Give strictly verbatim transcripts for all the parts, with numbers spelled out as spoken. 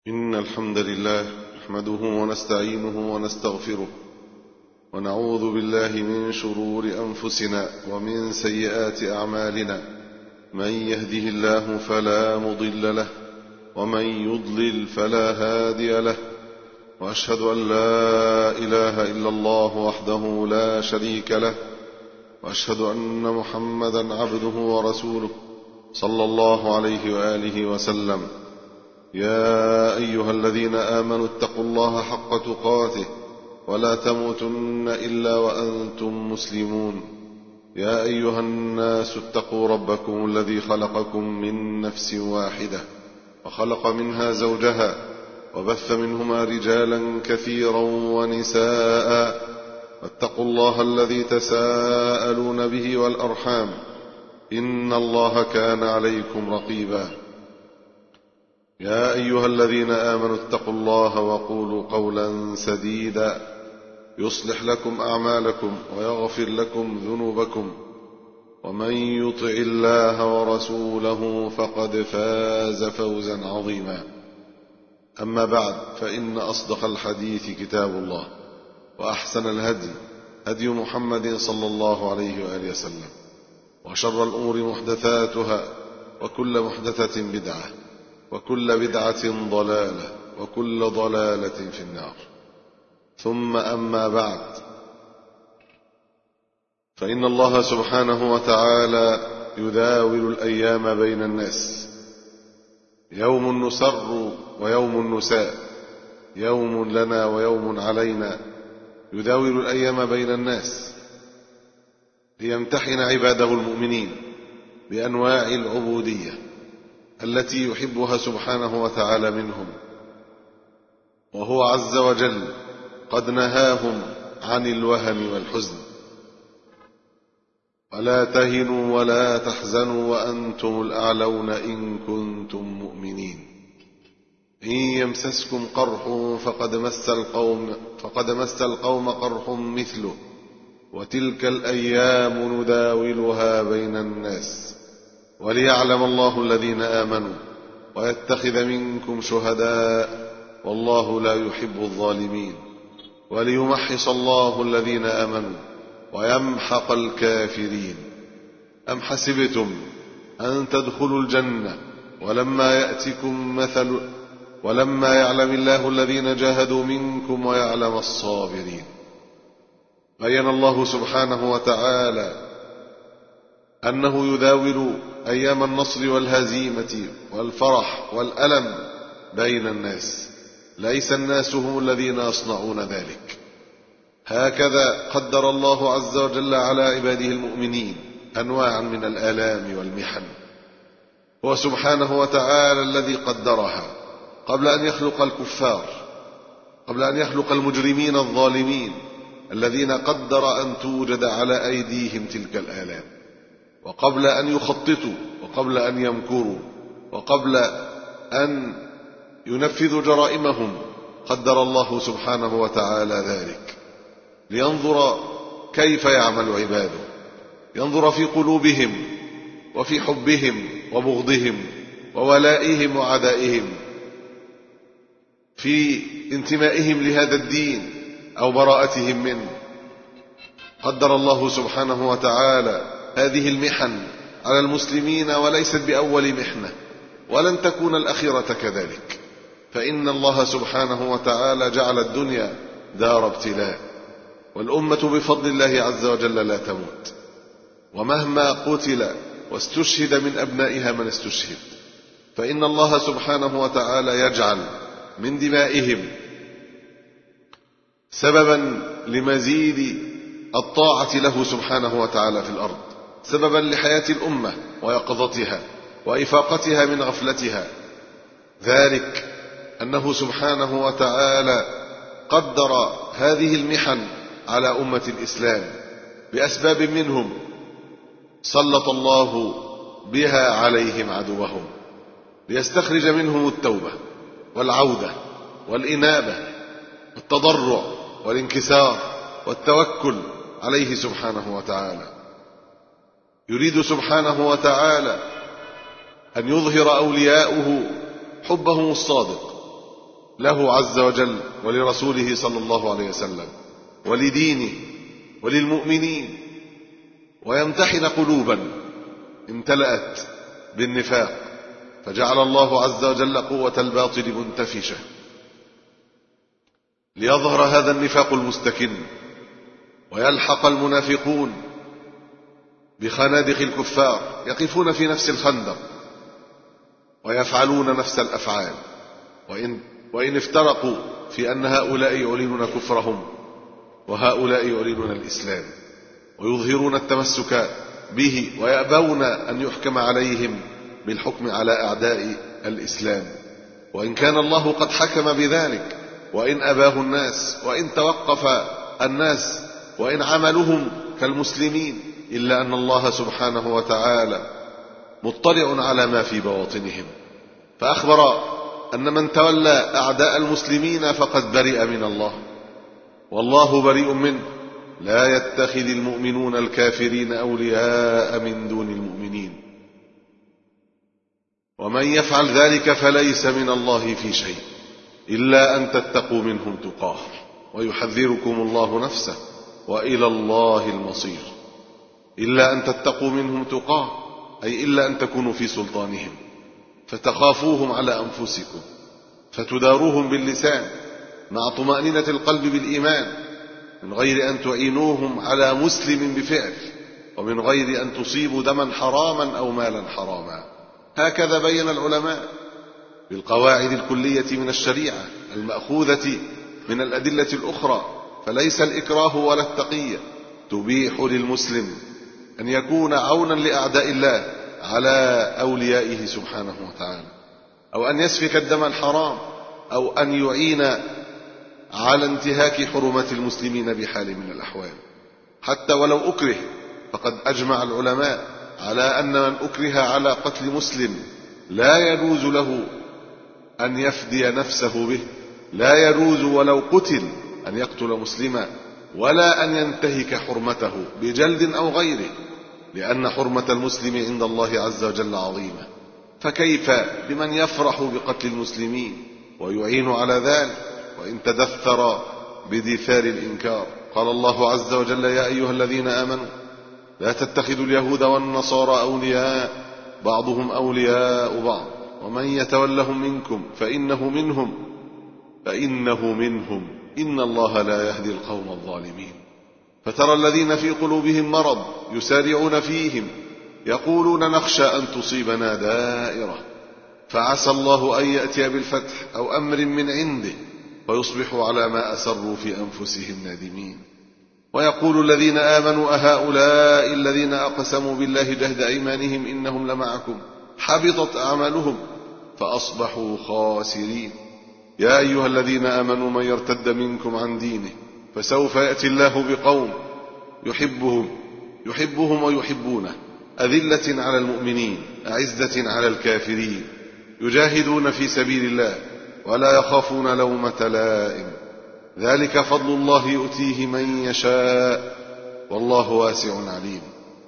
إن الحمد لله نحمده ونستعينه ونستغفره ونعوذ بالله من شرور أنفسنا ومن سيئات أعمالنا. من يهده الله فلا مضل له ومن يضلل فلا هادي له، وأشهد أن لا إله إلا الله وحده لا شريك له، وأشهد أن محمدا عبده ورسوله صلى الله عليه وآله وسلم. يا أيها الذين آمنوا اتقوا الله حق تقاته ولا تموتن إلا وأنتم مسلمون. يا أيها الناس اتقوا ربكم الذي خلقكم من نفس واحدة وخلق منها زوجها وبث منهما رجالا كثيرا ونساء، واتقوا الله الذي تساءلون به والأرحام إن الله كان عليكم رقيبا. يا أيها الذين آمنوا اتقوا الله وقولوا قولا سديدا يصلح لكم أعمالكم ويغفر لكم ذنوبكم، ومن يطع الله ورسوله فقد فاز فوزا عظيما. أما بعد، فإن أصدق الحديث كتاب الله، وأحسن الهدي هدي محمد صلى الله عليه وآله وسلم، وشر الأمور محدثاتها، وكل محدثة بدعة، وكل بدعة ضلالة، وكل ضلالة في النار. ثم أما بعد، فإن الله سبحانه وتعالى يداول الأيام بين الناس، يوم نسر ويوم نساء، يوم لنا ويوم علينا. يداول الأيام بين الناس ليمتحن عباده المؤمنين بأنواع العبودية التي يحبها سبحانه وتعالى منهم، وهو عز وجل قد نهاهم عن الوهن والحزن. ولا تهنوا ولا تحزنوا وأنتم الأعلون إن كنتم مؤمنين. إن يمسسكم قرح فقد مس القوم فقد مس القوم قرح مثله، وتلك الأيام نداولها بين الناس، وليعلم الله الذين آمنوا ويتخذ منكم شهداء، والله لا يحب الظالمين، وليمحص الله الذين آمنوا ويمحق الكافرين. أم حسبتم أن تدخلوا الجنة ولما يأتكم مثل ولما يعلم الله الذين جاهدوا منكم ويعلم الصابرين. بين الله سبحانه وتعالى أنه يداول أيام النصر والهزيمة والفرح والألم بين الناس، ليس الناس هم الذين يصنعون ذلك. هكذا قدر الله عز وجل على عباده المؤمنين أنواعا من الآلام والمحن، هو سبحانه وتعالى الذي قدرها قبل أن يخلق الكفار، قبل أن يخلق المجرمين الظالمين الذين قدر أن توجد على أيديهم تلك الآلام، وقبل أن يخططوا، وقبل أن يمكروا، وقبل أن ينفذوا جرائمهم، قدر الله سبحانه وتعالى ذلك لينظر كيف يعمل عباده، ينظر في قلوبهم وفي حبهم وبغضهم وولائهم وعدائهم، في انتمائهم لهذا الدين أو براءتهم منه. قدر الله سبحانه وتعالى هذه المحن على المسلمين، وليست بأول محنة، ولن تكون الأخيرة كذلك، فإن الله سبحانه وتعالى جعل الدنيا دار ابتلاء، والأمة بفضل الله عز وجل لا تموت، ومهما قتل واستشهد من أبنائها من استشهد، فإن الله سبحانه وتعالى يجعل من دمائهم سببا لمزيد الطاعة له سبحانه وتعالى في الأرض، سببا لحياة الأمة ويقظتها وإفاقتها من غفلتها. ذلك أنه سبحانه وتعالى قدر هذه المحن على أمة الإسلام بأسباب منهم، سلط الله بها عليهم عدوهم ليستخرج منهم التوبة والعودة والإنابة والتضرع والانكسار والتوكل عليه سبحانه وتعالى. يريد سبحانه وتعالى أن يظهر أولياؤه حبهم الصادق له عز وجل ولرسوله صلى الله عليه وسلم ولدينه وللمؤمنين، ويمتحن قلوبا امتلأت بالنفاق، فجعل الله عز وجل قوة الباطل منتفشة ليظهر هذا النفاق المستكن، ويلحق المنافقون بخنادق الكفار يقفون في نفس الخندق ويفعلون نفس الأفعال، وإن, وإن افترقوا في أن هؤلاء يعلنون كفرهم وهؤلاء يعلنون الإسلام ويظهرون التمسك به، ويأبون أن يحكم عليهم بالحكم على أعداء الإسلام، وإن كان الله قد حكم بذلك، وإن أباه الناس، وإن توقف الناس، وإن عملهم كالمسلمين، إلا أن الله سبحانه وتعالى مطلع على ما في بواطنهم، فأخبر أن من تولى أعداء المسلمين فقد برئ من الله، والله بريء منه. لا يتخذ المؤمنون الكافرين أولياء من دون المؤمنين، ومن يفعل ذلك فليس من الله في شيء إلا أن تتقوا منهم تقاه، ويحذركم الله نفسه وإلى الله المصير. إلا أن تتقوا منهم تقاه، أي إلا أن تكونوا في سلطانهم فتخافوهم على أنفسكم، فتداروهم باللسان مع طمأنينة القلب بالإيمان، من غير أن تعينوهم على مسلم بفعل، ومن غير أن تصيبوا دما حراما أو مالا حراما. هكذا بين العلماء بالقواعد الكلية من الشريعة المأخوذة من الأدلة الأخرى، فليس الإكراه ولا التقية تبيح للمسلم أن يكون عونا لأعداء الله على أوليائه سبحانه وتعالى، أو أن يسفك الدم الحرام، أو أن يعين على انتهاك حرمات المسلمين بحال من الأحوال، حتى ولو أكره. فقد أجمع العلماء على أن من أكره على قتل مسلم لا يجوز له أن يفدي نفسه به، لا يجوز ولو قتل أن يقتل مسلما، ولا أن ينتهك حرمته بجلد أو غيره، لأن حرمة المسلم عند الله عز وجل عظيمة. فكيف بمن يفرح بقتل المسلمين ويعين على ذلك وإن تدثر بدثار الإنكار؟ قال الله عز وجل: يا أيها الذين آمنوا لا تتخذوا اليهود والنصارى أولياء بعضهم أولياء بعض ومن يتولهم منكم فإنه منهم فإنه منهم إن الله لا يهدي القوم الظالمين. فترى الذين في قلوبهم مرض يسارعون فيهم يقولون نخشى أن تصيبنا دائرة فعسى الله أن يأتي بالفتح أو أمر من عنده ويصبحوا على ما أسروا في أنفسهم نادمين. ويقول الذين آمنوا أهؤلاء الذين أقسموا بالله جهد أيمانهم إنهم لمعكم حبطت أعمالهم فأصبحوا خاسرين. يا أيها الذين آمنوا من يرتد منكم عن دينه فسوف يأتي الله بقوم يحبهم يحبهم ويحبونه أذلة على المؤمنين أعزة على الكافرين يجاهدون في سبيل الله ولا يخافون لومة لائم ذلك فضل الله يؤتيه من يشاء والله واسع عليم.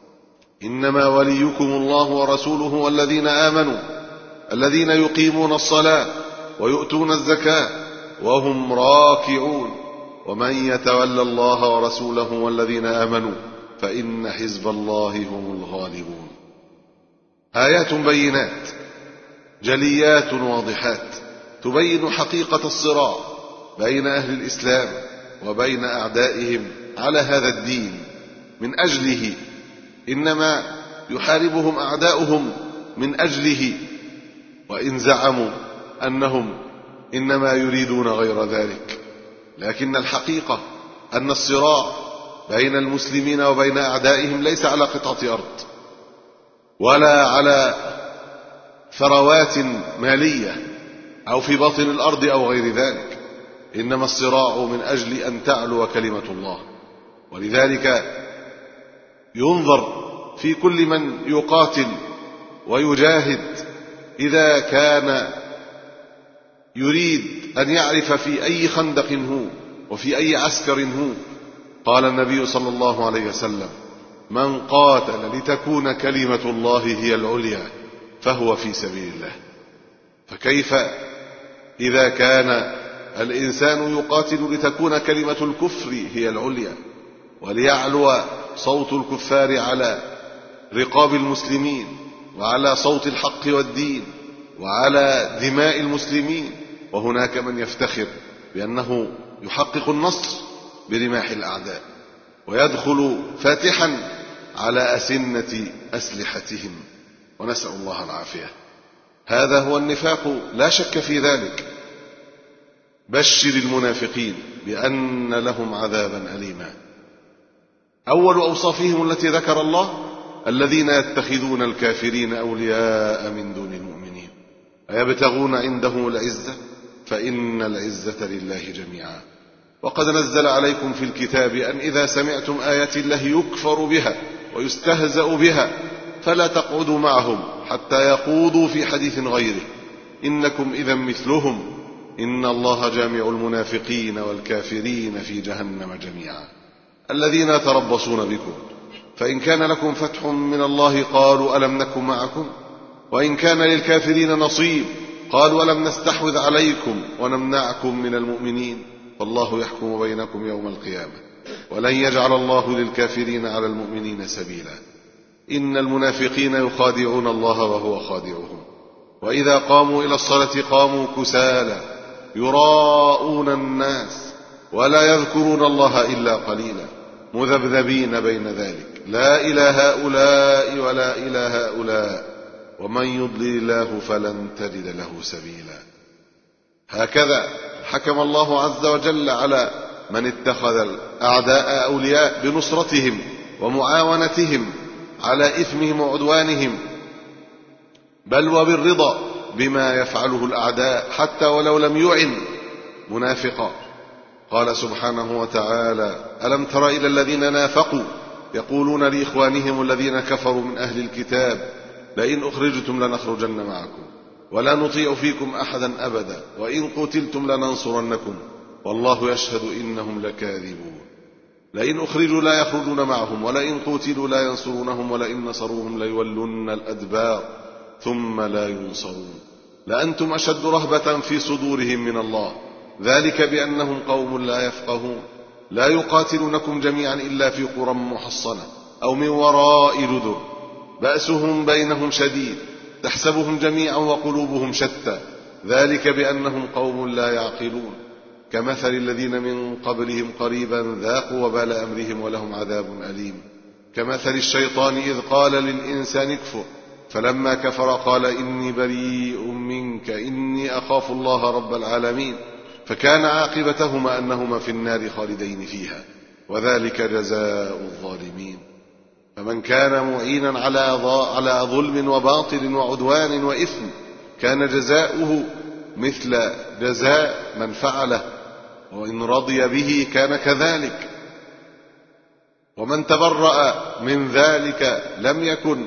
إنما وليكم الله ورسوله والذين آمنوا الذين يقيمون الصلاة ويؤتون الزكاة وهم راكعون ومن يتولى الله ورسوله والذين آمنوا فإن حزب الله هم الغالبون. آيات بينات جليات واضحات تبين حقيقة الصراع بين أهل الإسلام وبين أعدائهم على هذا الدين من أجله، إنما يحاربهم أعداؤهم من أجله، وإن زعموا أنهم إنما يريدون غير ذلك، لكن الحقيقة أن الصراع بين المسلمين وبين أعدائهم ليس على قطعة أرض ولا على ثروات مالية أو في باطن الأرض أو غير ذلك، إنما الصراع من أجل أن تعلو كلمة الله. ولذلك ينظر في كل من يقاتل ويجاهد إذا كان يريد أن يعرف في أي خندق هو وفي أي عسكر هو. قال النبي صلى الله عليه وسلم: من قاتل لتكون كلمة الله هي العليا فهو في سبيل الله. فكيف إذا كان الإنسان يقاتل لتكون كلمة الكفر هي العليا، وليعلو صوت الكفار على رقاب المسلمين، وعلى صوت الحق والدين، وعلى دماء المسلمين. وهناك من يفتخر بأنه يحقق النصر برماح الأعداء، ويدخل فاتحا على أسنة أسلحتهم، ونسأل الله العافية. هذا هو النفاق لا شك في ذلك. بشر المنافقين بأن لهم عذابا أليما. أول أوصافهم التي ذكر الله: الذين يتخذون الكافرين أولياء من دون المؤمنين أيبتغون عندهم العزة فإن العزة لله جميعا. وقد نزل عليكم في الكتاب أن إذا سمعتم آيات الله يكفر بها ويستهزأ بها فلا تقعدوا معهم حتى يخوضوا في حديث غيره إنكم إذا مثلهم إن الله جامع المنافقين والكافرين في جهنم جميعا. الذين يتربصون بكم فإن كان لكم فتح من الله قالوا ألم نكن معكم وإن كان للكافرين نصيب قالوا ألم نستحوذ عليكم ونمنعكم من المؤمنين والله يحكم بينكم يوم القيامة ولن يجعل الله للكافرين على المؤمنين سبيلا. إن المنافقين يخادعون الله وهو خادعهم وإذا قاموا إلى الصلاة قاموا كسالى يراءون الناس ولا يذكرون الله إلا قليلا مذبذبين بين ذلك لا إلى هؤلاء ولا إلى هؤلاء ومن يضلل الله فلن تجد له سبيلا. هكذا حكم الله عز وجل على من اتخذ الأعداء أولياء بنصرتهم ومعاونتهم على إثمهم وعدوانهم، بل وبالرضا بما يفعله الأعداء حتى ولو لم يعن منافقا. قال سبحانه وتعالى: ألم تر إلى الذين نافقوا يقولون لإخوانهم الذين كفروا من أهل الكتاب لئن أخرجتم لنخرجن معكم ولا نطيع فيكم أحدا أبدا وإن قتلتم لننصرنكم والله يشهد إنهم لكاذبون. لئن أخرجوا لا يخرجون معهم ولئن قتلوا لا ينصرونهم ولئن نصروهم ليولن الأدبار ثم لا ينصرون لأنتم أشد رهبة في صدورهم من الله ذلك بأنهم قوم لا يفقهون لا يقاتلونكم جميعا إلا في قرى محصنة أو من وراء جدر بأسهم بينهم شديد تحسبهم جميعا وقلوبهم شتى ذلك بأنهم قوم لا يعقلون كمثل الذين من قبلهم قريبا ذاقوا وبال أمرهم ولهم عذاب أليم. كمثل الشيطان إذ قال للإنسان اكفر فلما كفر قال إني بريء منك إني أخاف الله رب العالمين فكان عاقبتهما أنهما في النار خالدين فيها وذلك جزاء الظالمين. فمن كان معينا على ظلم وباطل وعدوان وإثم كان جزاؤه مثل جزاء من فعله وإن رضي به كان كذلك. ومن تبرأ من ذلك لم يكن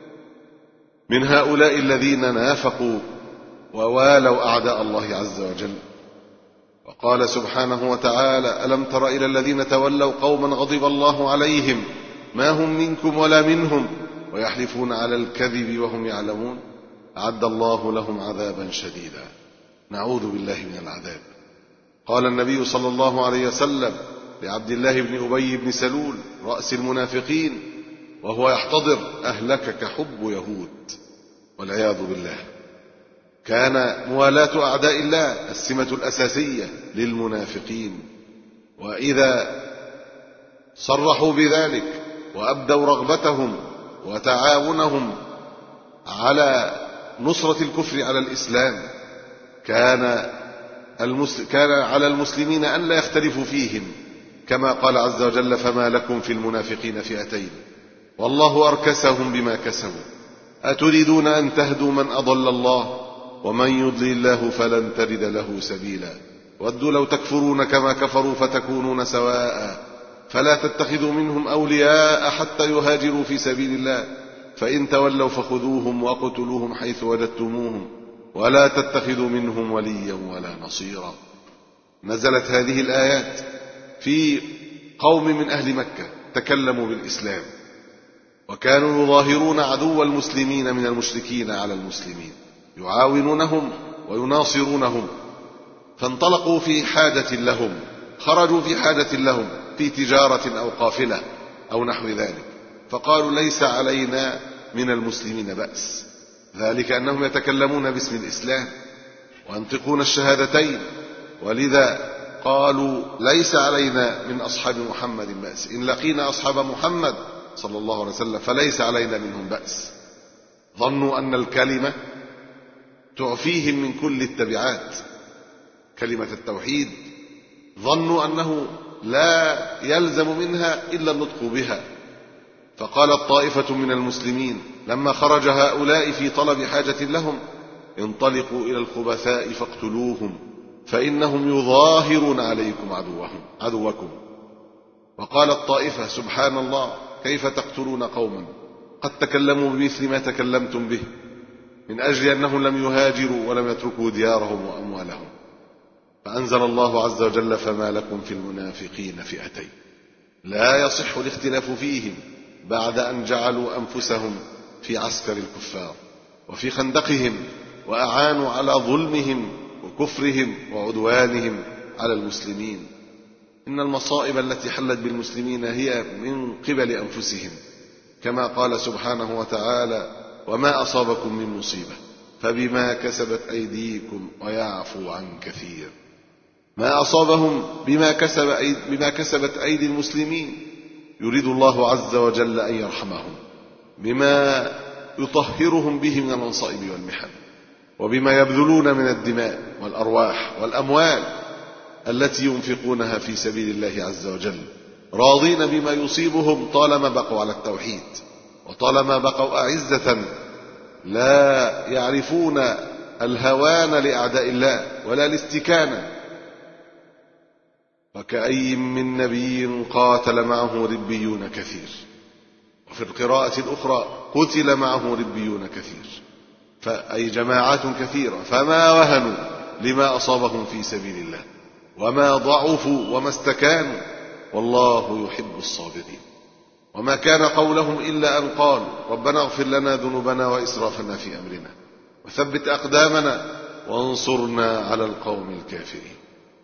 من هؤلاء الذين نافقوا ووالوا أعداء الله عز وجل. وقال سبحانه وتعالى: ألم تر إلى الذين تولوا قوما غضب الله عليهم ما هم منكم ولا منهم ويحلفون على الكذب وهم يعلمون أعد الله لهم عذابا شديدا. نعوذ بالله من العذاب. قال النبي صلى الله عليه وسلم لعبد الله بن أبي بن سلول رأس المنافقين وهو يحتضر: أهلكك حب يهود. والعياذ بالله. كان موالاة أعداء الله السمة الأساسية للمنافقين، وإذا صرحوا بذلك وأبدوا رغبتهم وتعاونهم على نصرة الكفر على الإسلام كان, المسل... كان على المسلمين أن لا يختلفوا فيهم كما قال عز وجل: فما لكم في المنافقين فئتين والله أركسهم بما كسبوا أتريدون أن تهدوا من أضل الله ومن يضلل الله فلن تجد له سبيلا ودوا لو تكفرون كما كفروا فتكونون سواء فلا تتخذوا منهم أولياء حتى يهاجروا في سبيل الله فإن تولوا فخذوهم وقتلوهم حيث وجدتموهم ولا تتخذوا منهم وليا ولا نصيرا. نزلت هذه الآيات في قوم من أهل مكة تكلموا بالإسلام وكانوا يظاهرون عدو المسلمين من المشركين على المسلمين يعاونونهم ويناصرونهم، فانطلقوا في حاجة لهم، خرجوا في حاجة لهم في تجارة أو قافلة أو نحو ذلك، فقالوا ليس علينا من المسلمين بأس، ذلك أنهم يتكلمون باسم الإسلام وينطقون الشهادتين، ولذا قالوا ليس علينا من أصحاب محمد بأس، إن لقينا أصحاب محمد صلى الله عليه وسلم فليس علينا منهم بأس. ظنوا أن الكلمة تعفيهم من كل التبعات، كلمة التوحيد ظنوا أنه لا يلزم منها إلا النطق بها. فقالت طائفة من المسلمين لما خرج هؤلاء في طلب حاجة لهم: انطلقوا إلى الخبثاء فاقتلوهم فإنهم يظاهرون عليكم عدوهم عدوكم. وقالت طائفة: سبحان الله، كيف تقتلون قوما قد تكلموا بمثل ما تكلمتم به، من أجل أنهم لم يهاجروا ولم يتركوا ديارهم وأموالهم. فأنزل الله عز وجل: فما لكم في المنافقين فئتين لا يصح الاختلاف فيهم بعد أن جعلوا أنفسهم في عسكر الكفار وفي خندقهم وأعانوا على ظلمهم وكفرهم وعدوانهم على المسلمين. إن المصائب التي حلت بالمسلمين هي من قبل أنفسهم، كما قال سبحانه وتعالى: وما أصابكم من مصيبة فبما كسبت أيديكم ويعفو عن كثير. ما أصابهم بما, كسب أيد بما كسبت أيدي المسلمين يريد الله عز وجل أن يرحمهم بما يطهرهم به من المصائب والمحن، وبما يبذلون من الدماء والأرواح والأموال التي ينفقونها في سبيل الله عز وجل، راضين بما يصيبهم طالما بقوا على التوحيد وطالما بقوا أعزة لا يعرفون الهوان لأعداء الله ولا الاستكانة. وكأي من نبي قاتل معه ربيون كثير، وفي القراءة الأخرى قتل معه ربيون كثير، فأي جماعات كثيرة، فما وهنوا لما أصابهم في سبيل الله وما ضعفوا وما استكانوا، والله يحب الصابرين. وما كان قولهم إلا أن قالوا: ربنا اغفر لنا ذنوبنا وإسرافنا في أمرنا وثبت أقدامنا وانصرنا على القوم الكافرين.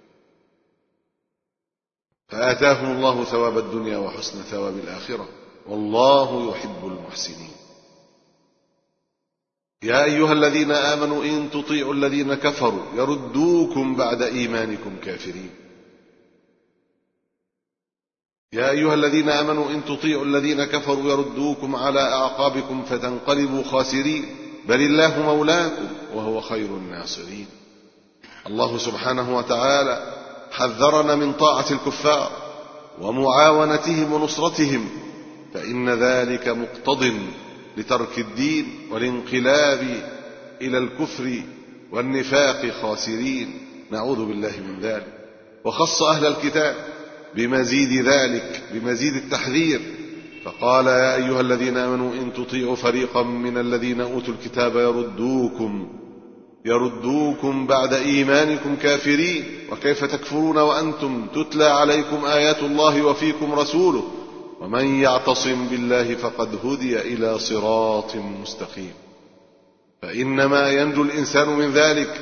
فآتاهم الله ثواب الدنيا وحسن ثواب الآخرة، والله يحب المحسنين. يا أيها الذين آمنوا إن تطيعوا الذين كفروا يردوكم بعد إيمانكم كافرين. يا أيها الذين آمنوا إن تطيعوا الذين كفروا يردوكم على أعقابكم فتنقلبوا خاسرين، بل الله مولاكم وهو خير الناصرين. الله سبحانه وتعالى حذرنا من طاعة الكفار ومعاونتهم ونصرتهم، فإن ذلك مقتض لترك الدين والانقلاب إلى الكفر والنفاق خاسرين، نعوذ بالله من ذلك. وخص أهل الكتاب بمزيد ذلك، بمزيد التحذير، فقال: يا أيها الذين آمنوا إن تطيعوا فريقا من الذين أوتوا الكتاب يردوكم يردوكم بعد إيمانكم كافرين، وكيف تكفرون وأنتم تتلى عليكم آيات الله وفيكم رسوله، ومن يعتصم بالله فقد هدي إلى صراط مستقيم. فإنما ينجو الإنسان من ذلك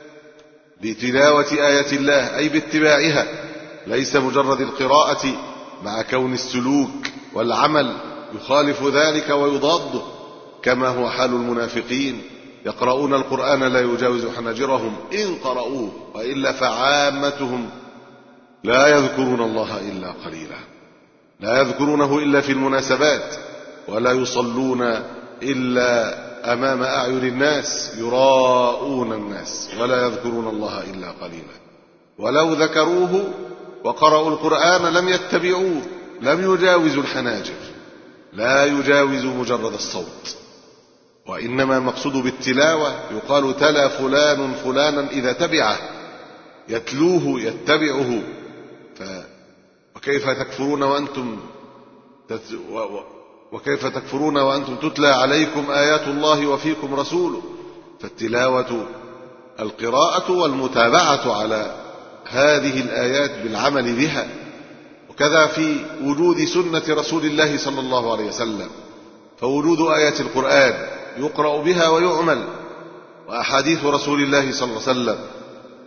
بتلاوة آيات الله، أي باتباعها، ليس مجرد القراءة، مع كون السلوك والعمل يخالف ذلك ويضاده، كما هو حال المنافقين، يقرؤون القرآن لا يجاوز حناجرهم إن قرؤوه، وإلا فعامتهم لا يذكرون الله إلا قليلا، لا يذكرونه إلا في المناسبات، ولا يصلون إلا أمام أعين الناس، يراءون الناس، ولا يذكرون الله إلا قليلا. ولو ذكروه وقرأوا القرآن لم يتبعوه، لم يجاوزوا الحناجر، لا يجاوز مجرد الصوت. وإنما المقصود بالتلاوة يقال: تلا فلان فلانا إذا تبعه، يتلوه يتبعه. ف... وكيف تكفرون وأنتم تت... و... وكيف تكفرون وأنتم تتلى عليكم آيات الله وفيكم رسوله. فالتلاوة القراءة والمتابعة على هذه الآيات بالعمل بها، وكذا في وجود سنة رسول الله صلى الله عليه وسلم، فوجود آيات القرآن يقرأ بها ويعمل، وأحاديث رسول الله صلى الله عليه وسلم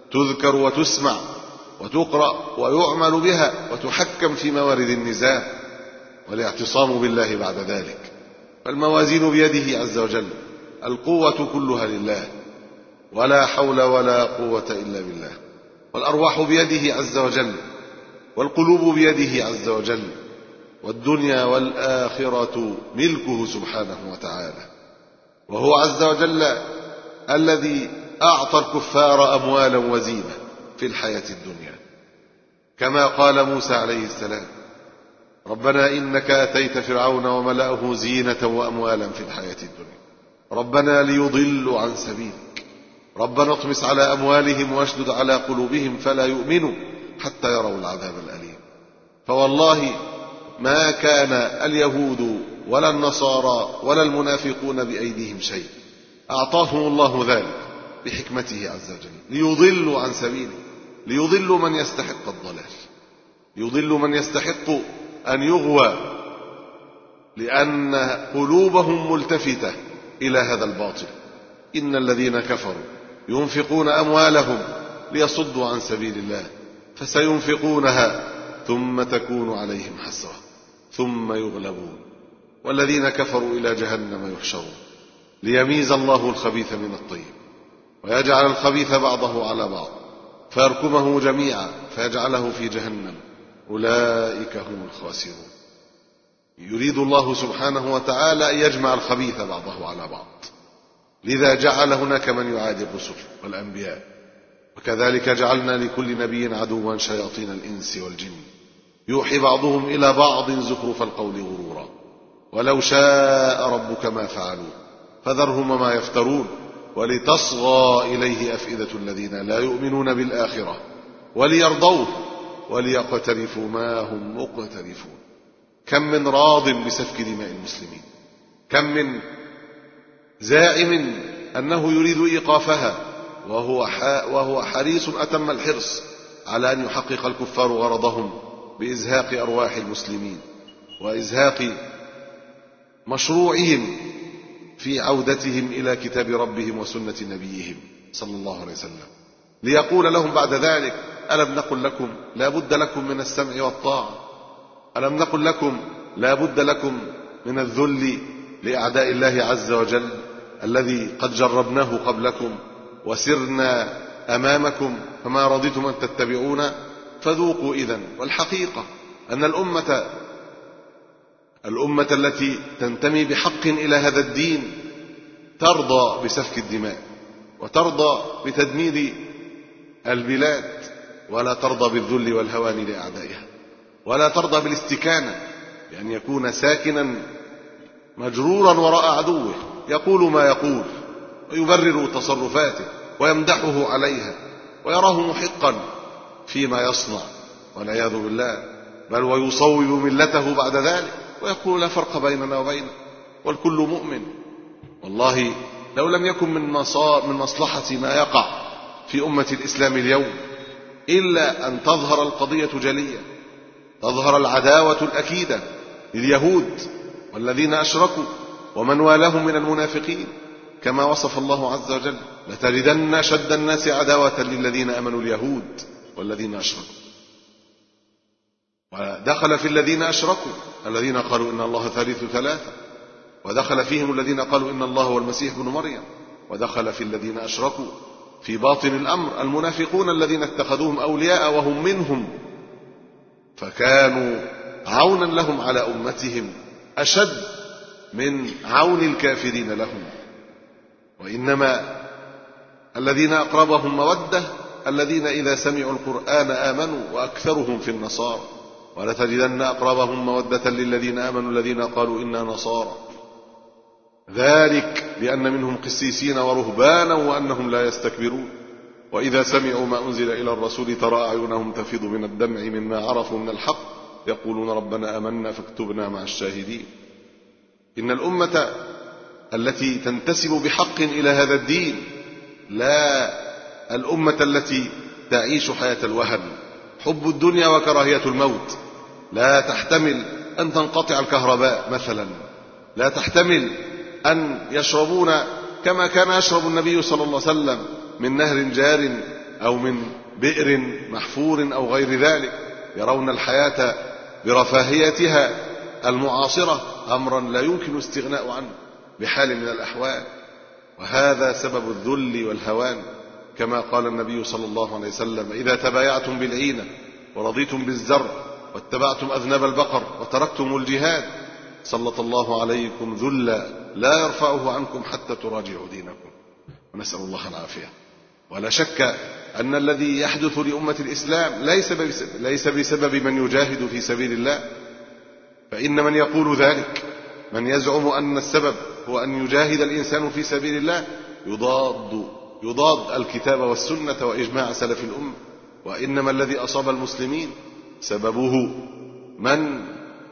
تذكر وتسمع وتقرأ ويعمل بها وتحكم في موارد النزاع، والاعتصام بالله بعد ذلك. فالموازين بيده عز وجل، القوة كلها لله، ولا حول ولا قوة إلا بالله. والأرواح بيده عز وجل، والقلوب بيده عز وجل، والدنيا والآخرة ملكه سبحانه وتعالى. وهو عز وجل الذي أعطى الكفار أموالا وزينة في الحياة الدنيا، كما قال موسى عليه السلام: ربنا إنك أتيت فرعون وملأه زينة وأموالا في الحياة الدنيا، ربنا ليضلوا عن سبيلك، ربنا اطمس على أموالهم واشدد على قلوبهم فلا يؤمنوا حتى يروا العذاب الأليم. فوالله ما كان اليهود ولا النصارى ولا المنافقون بأيديهم شيء، أعطاهم الله ذلك بحكمته عز وجل ليضلوا عن سبيله، ليضلوا من يستحق الضلال، ليضلوا من يستحق أن يغوى، لأن قلوبهم ملتفتة إلى هذا الباطل. إن الذين كفروا ينفقون أموالهم ليصدوا عن سبيل الله فسينفقونها ثم تكون عليهم حسرة ثم يغلبون والذين كفروا إلى جهنم يحشرون ليميز الله الخبيث من الطيب ويجعل الخبيث بعضه على بعض فيركمه جميعا فيجعله في جهنم أولئك هم الخاسرون. يريد الله سبحانه وتعالى أن يجمع الخبيث بعضه على بعض، لذا جعل هناك من يعادي الرسل والأنبياء، وكذلك جعلنا لكل نبي عدوا شياطين الإنس والجن يوحي بعضهم إلى بعض زخرف القول غرورا ولو شاء ربك ما فعلوا فذرهم وما يفترون ولتصغى إليه أفئدة الذين لا يؤمنون بالآخرة وليرضوه وليقترفوا ما هم مقترفون. كم من راض بسفك دماء المسلمين، كم من زاعم أنه يريد إيقافها وهو, وهو حريص أتم الحرص على أن يحقق الكفار غرضهم بإزهاق أرواح المسلمين وإزهاق مشروعهم في عودتهم إلى كتاب ربهم وسنة نبيهم صلى الله عليه وسلم، ليقول لهم بعد ذلك: ألم نقل لكم لا بد لكم من السمع والطاعة؟ ألم نقل لكم لا بد لكم من الذل لأعداء الله عز وجل الذي قد جربناه قبلكم وسرنا أمامكم فما رضيتم أن تتبعونا فذوقوا إذن. والحقيقة أن الأمة الأمة التي تنتمي بحق إلى هذا الدين ترضى بسفك الدماء وترضى بتدمير البلاد، ولا ترضى بالذل والهوان لأعدائها، ولا ترضى بالاستكانة بأن يكون ساكنا مجرورا وراء عدوه يقول ما يقول ويبرر تصرفاته ويمدحه عليها ويراه محقا فيما يصنع والعياذ بالله، بل ويصوب ملته بعد ذلك ويقول: لا فرق بيننا وبينه والكل مؤمن. والله لو لم يكن من من مصلحة ما يقع في أمة الإسلام اليوم إلا أن تظهر القضية جلية، تظهر العداوة الأكيدة لليهود والذين أشركوا ومن والاهم من المنافقين كما وصف الله عز وجل: لتجدن أشد الناس عداوة للذين آمنوا اليهود والذين أشركوا. ودخل في الذين أشركوا الذين قالوا إن الله ثالث ثلاثة، ودخل فيهم الذين قالوا إن الله هو المسيح ابن مريم، ودخل في الذين أشركوا في باطن الأمر المنافقون الذين اتخذوهم أولياء وهم منهم، فكانوا عونا لهم على أمتهم أشد من عون الكافرين لهم. وإنما الذين أقربهم مودة الذين إذا سمعوا القرآن آمنوا، وأكثرهم في النصارى، ولتجدن أقربهم مودة للذين آمنوا الذين قالوا إنا نصارى، ذلك بأن منهم قسيسين ورهبانا وأنهم لا يستكبرون، وإذا سمعوا ما أنزل إلى الرسول ترى أعينهم تفيض من الدمع مما عرفوا من الحق يقولون ربنا آمنا فاكتبنا مع الشاهدين. إن الأمة التي تنتسب بحق إلى هذا الدين لا الأمة التي تعيش حياة الوهن، حب الدنيا وكراهية الموت، لا تحتمل أن تنقطع الكهرباء مثلا، لا تحتمل أن يشربون كما كان يشرب النبي صلى الله عليه وسلم من نهر جار أو من بئر محفور أو غير ذلك. يرون الحياة برفاهيتها المعاصرة أمرا لا يمكن استغناء عنه بحال من الأحوال، وهذا سبب الذل والهوان، كما قال النبي صلى الله عليه وسلم: إذا تبايعتم بالعينة ورضيتم بالزرع واتبعتم أذناب البقر وتركتم الجهاد سلط الله عليكم ذلا لا يرفعه عنكم حتى تراجعوا دينكم. ونسأل الله العافية. ولا شك أن الذي يحدث لأمة الإسلام ليس بسبب من يجاهد في سبيل الله، فإن من يقول ذلك، من يزعم أن السبب هو أن يجاهد الإنسان في سبيل الله، يضاد يضاد الكتاب والسنة وإجماع سلف الأمة. وإنما الذي أصاب المسلمين سببه من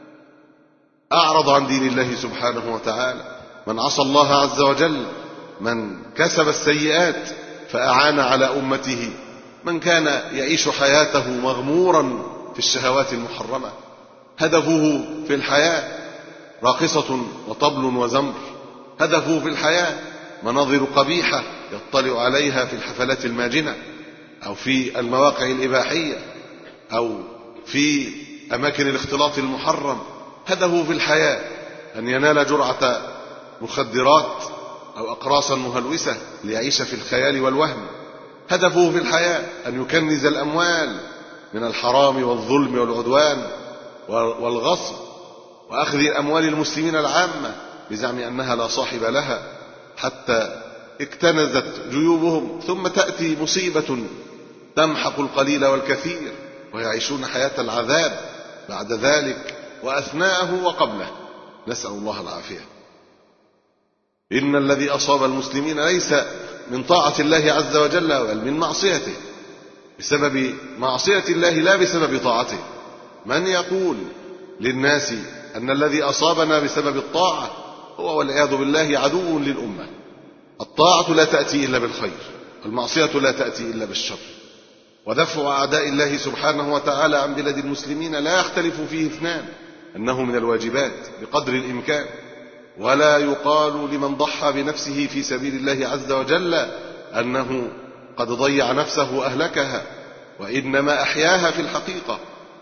أعرض عن دين الله سبحانه وتعالى، من عصى الله عز وجل، من كسب السيئات فأعان على أمته، من كان يعيش حياته مغمورا في الشهوات المحرمة، هدفه في الحياة راقصة وطبل وزمر، هدفه في الحياة مناظر قبيحة يطلع عليها في الحفلات الماجنة أو في المواقع الإباحية أو في أماكن الاختلاط المحرم. هدفه في الحياة أن ينال جرعة مخدرات أو أقراصا مهلوسة ليعيش في الخيال والوهم. هدفه في الحياة أن يكنز الأموال من الحرام والظلم والعدوان والغصب وأخذ أموال المسلمين العامة بزعم أنها لا صاحب لها، حتى اكتنزت جيوبهم، ثم تأتي مصيبة تمحق القليل والكثير ويعيشون حياة العذاب بعد ذلك وأثناءه وقبله. نسأل الله العافية. إن الذي أصاب المسلمين ليس من طاعة الله عز وجل بل من معصيته، بسبب معصية الله لا بسبب طاعته. من يقول للناس أن الذي أصابنا بسبب الطاعة هو والعياذ بالله عدو للأمة. الطاعة لا تأتي إلا بالخير، المعصية لا تأتي إلا بالشر. ودفع أعداء الله سبحانه وتعالى عن بلاد المسلمين لا يختلف فيه اثنان، أنه من الواجبات بقدر الإمكان. ولا يقال لمن ضحى بنفسه في سبيل الله عز وجل أنه قد ضيع نفسه وأهلكها، وإنما أحياها في الحقيقة.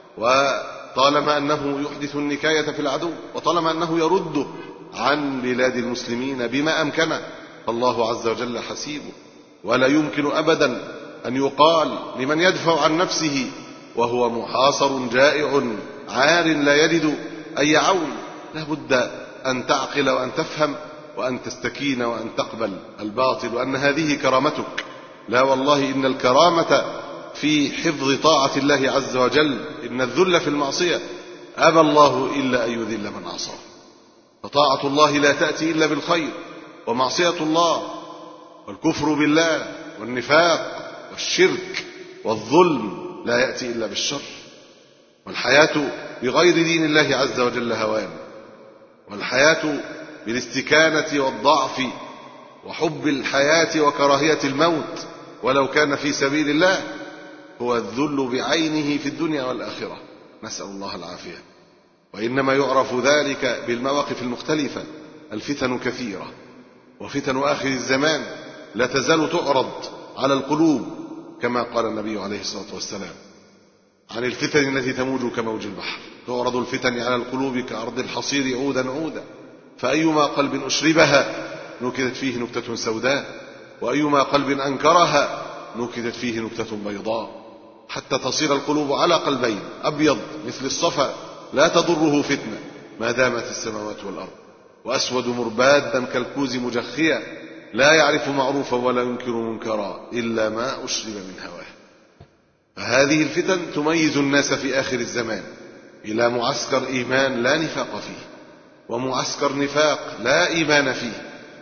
وطالما أنه يحدث النكاية في العدو، وطالما أنه يرده عن بلاد المسلمين بما أمكنه، فالله عز وجل حسيبه. ولا يمكن أبدا أن يقال لمن يدفع عن نفسه وهو محاصر جائع عار لا يجد أي عون: لا بد أن تعقل وأن تفهم وأن تستكين وأن تقبل الباطل وأن هذه كرامتك. لا والله، إن الكرامة في حفظ طاعة الله عز وجل، إن الذل في المعصية أبى الله إلا أن يذل من عصاه. فطاعة الله لا تأتي إلا بالخير، ومعصية الله والكفر بالله والنفاق والشرك والظلم لا يأتي إلا بالشر. والحياة بغير دين الله عز وجل هوان، والحياة بالاستكانة والضعف وحب الحياة وكراهية الموت ولو كان في سبيل الله هو الذل بعينه في الدنيا والآخرة. نسأل الله العافية. وإنما يعرف ذلك بالمواقف المختلفة. الفتن كثيرة، وفتن آخر الزمان لا تزال تعرض على القلوب، كما قال النبي عليه الصلاة والسلام عن الفتن التي تموج كموج البحر: تعرض الفتن على القلوب كأرض الحصير عودا عودا، فأيما قلب أشربها نكتت فيه نكتة سوداء، وأيما قلب أنكرها نكتت فيه نكتة بيضاء، حتى تصير القلوب على قلبين: أبيض مثل الصفا لا تضره فتنة ما دامت السماوات والأرض، وأسود مربادا كالكوز مجخيا لا يعرف معروفا ولا ينكر منكرا إلا ما أشرب من هواه. فهذه الفتن تميز الناس في آخر الزمان إلى معسكر إيمان لا نفاق فيه، ومعسكر نفاق لا إيمان فيه.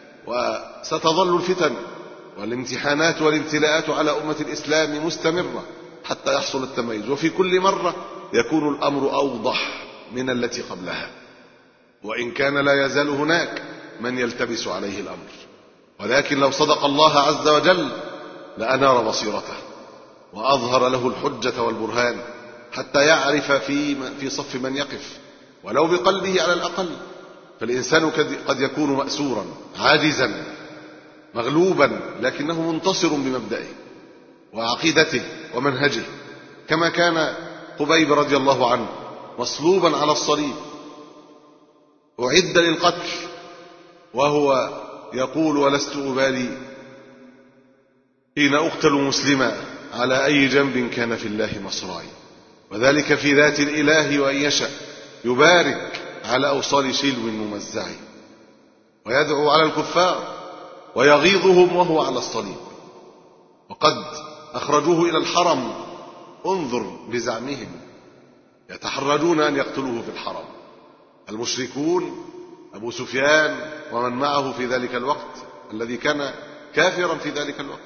وستظل الفتن والامتحانات والابتلاءات على أمة الإسلام مستمرة حتى يحصل التميز، وفي كل مرة يكون الأمر أوضح من التي قبلها، وإن كان لا يزال هناك من يلتبس عليه الأمر. ولكن لو صدق الله عز وجل لأنار بصيرته وأظهر له الحجة والبرهان حتى يعرف في في صف من يقف ولو بقلبه على الأقل. فالإنسان قد يكون مأسورا عاجزا مغلوبا، لكنه منتصر بمبدئه، وعقيدته ومنهجه، كما كان خبيب رضي الله عنه مصلوبا على الصليب، أعد للقتل وهو يقول: ولست أبالي حين أقتل مسلما على أي جنب كان في الله مصرعي. وذلك في ذات الإله، وإن يشأ يبارك على أوصال شلو ممزع، ويدعو على الكفار ويغيظهم وهو على الصليب. وقد أخرجوه إلى الحرم، انظر بزعمهم، يتحرجون أن يقتلوه في الحرم. المشركون أبو سفيان ومن معه في ذلك الوقت الذي كان كافرا في ذلك الوقت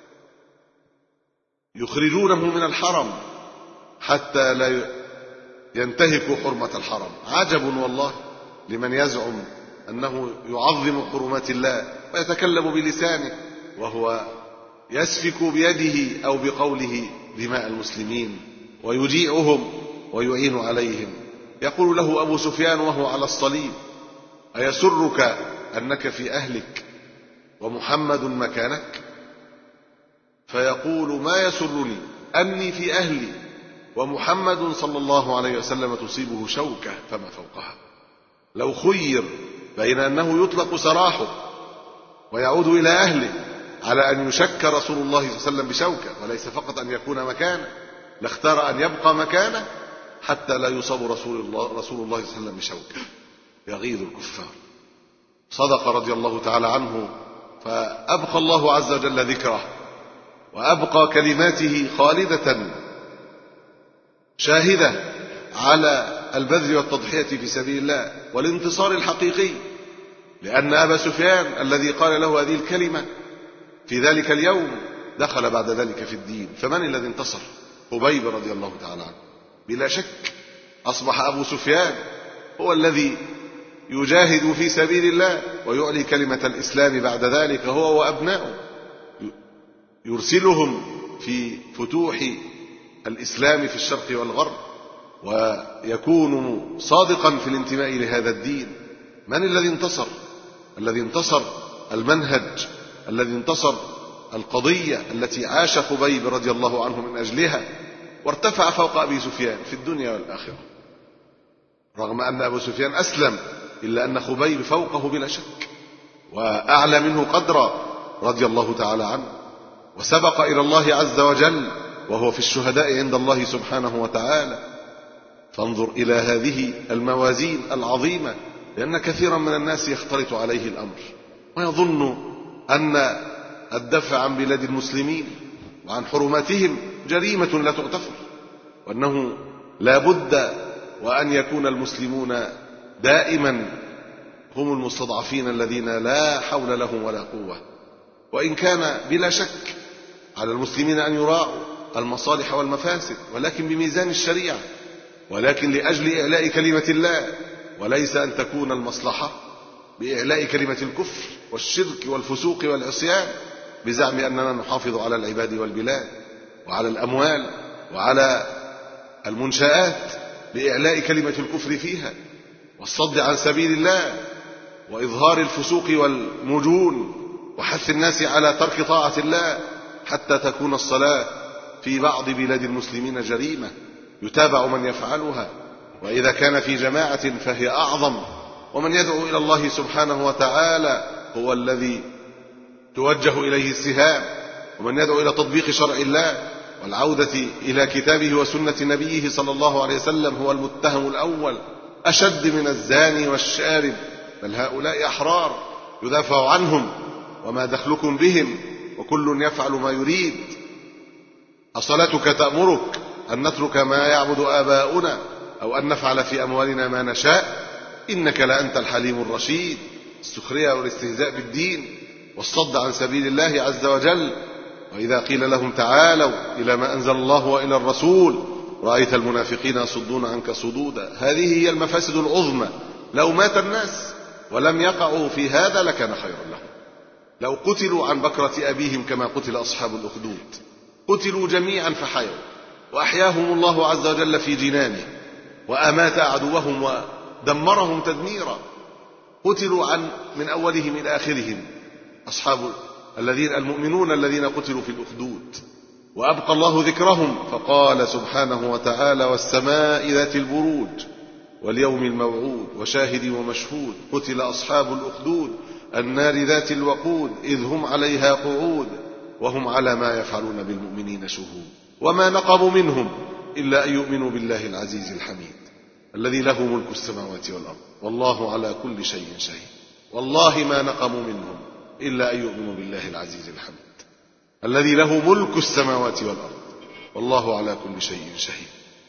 يخرجونه من الحرم حتى لا ينتهكوا حرمة الحرم. عجب والله لمن يزعم أنه يعظم حرمات الله ويتكلم بلسانه وهو يسفك بيده أو بقوله دماء المسلمين ويجيعهم ويعين عليهم. يقول له أبو سفيان وهو على الصليب: أيسرك أنك في أهلك ومحمد مكانك؟ فيقول: ما يسرني أني في أهلي ومحمد صلى الله عليه وسلم تصيبه شوكة فما فوقها. لو خير بين أنه يطلق سراحه ويعود إلى أهله على أن يشك رسول الله صلى الله عليه وسلم بشوكة وليس فقط أن يكون مكانه، لاختار أن يبقى مكانه حتى لا يصاب رسول الله رسول الله صلى الله عليه وسلم بشوكة يغيظ الكفار. صدق رضي الله تعالى عنه، فأبقى الله عز وجل ذكره وأبقى كلماته خالدة شاهدة على البذل والتضحية في سبيل الله والانتصار الحقيقي. لأن أبا سفيان الذي قال له هذه الكلمة في ذلك اليوم دخل بعد ذلك في الدين. فمن الذي انتصر؟ خبيب رضي الله تعالى عنه. بلا شك أصبح أبو سفيان هو الذي يجاهد في سبيل الله ويعلي كلمة الإسلام بعد ذلك، هو وأبنائه يرسلهم في فتوح الإسلام في الشرق والغرب، ويكون صادقا في الانتماء لهذا الدين. من الذي انتصر؟ الذي انتصر المنهج، الذي انتصر القضية التي عاش خبيب رضي الله عنه من أجلها وارتفع فوق أبي سفيان في الدنيا والآخرة. رغم أن أبو سفيان أسلم إلا أن خبيب فوقه بلا شك وأعلى منه قدرا رضي الله تعالى عنه، وسبق إلى الله عز وجل وهو في الشهداء عند الله سبحانه وتعالى. فانظر إلى هذه الموازين العظيمة، لأن كثيرا من الناس يختلط عليه الأمر ويظن أن الدفع عن بلاد المسلمين وعن حرماتهم جريمة لا تغتفر، وأنه لا بد وأن يكون المسلمون دائما هم المستضعفين الذين لا حول لهم ولا قوة. وإن كان بلا شك على المسلمين أن يراعوا المصالح والمفاسد، ولكن بميزان الشريعة، ولكن لأجل إعلاء كلمة الله، وليس أن تكون المصلحة بإعلاء كلمة الكفر والشرك والفسوق والعصيان بزعم أننا نحافظ على العباد والبلاد وعلى الأموال وعلى المنشآت بإعلاء كلمة الكفر فيها والصد عن سبيل الله وإظهار الفسوق والمجون وحث الناس على ترك طاعة الله، حتى تكون الصلاة في بعض بلاد المسلمين جريمة يتابع من يفعلها، وإذا كان في جماعة فهي أعظم. ومن يدعو إلى الله سبحانه وتعالى هو الذي توجه إليه السهام، ومن يدعو إلى تطبيق شرع الله والعودة إلى كتابه وسنة نبيه صلى الله عليه وسلم هو المتهم الأول أشد من الزاني والشارب. بل هؤلاء أحرار يدافع عنهم، وما دخلكم بهم، وكل يفعل ما يريد. أصلاتك تأمرك أن نترك ما يعبد آباؤنا أو أن نفعل في أموالنا ما نشاء؟ إنك لأنت الحليم الرشيد. السخرية والاستهزاء بالدين والصد عن سبيل الله عز وجل. وإذا قيل لهم تعالوا إلى ما أنزل الله وإلى الرسول رأيت المنافقين يصدون عنك صدودا. هذه هي المفاسد العظمى. لو مات الناس ولم يقعوا في هذا لكان خيرا لهم. لو قتلوا عن بكرة أبيهم كما قتل أصحاب الأخدود، قتلوا جميعا فحيوا وأحياهم الله عز وجل في جنانه، وأمات عدوهم ودمرهم تدميرا. قتلوا عن من أولهم إلى آخرهم أصحاب الذين المؤمنون الذين قتلوا في الأخدود. وأبقى الله ذكرهم فقال سبحانه وتعالى: والسماء ذات البروج واليوم الموعود وشاهد ومشهود قتل أصحاب الأخدود النار ذات الوقود إذ هم عليها قعود وهم على ما يفعلون بالمؤمنين شهود وما نقموا منهم إلا أن يؤمنوا بالله العزيز الحميد الذي له ملك السماوات والأرض والله على كل شيء شهيد. والله ما نقموا منهم إلا أن يؤمنوا بالله العزيز الحميد الذي له ملك السماوات والأرض والله على كل شيء شهيد.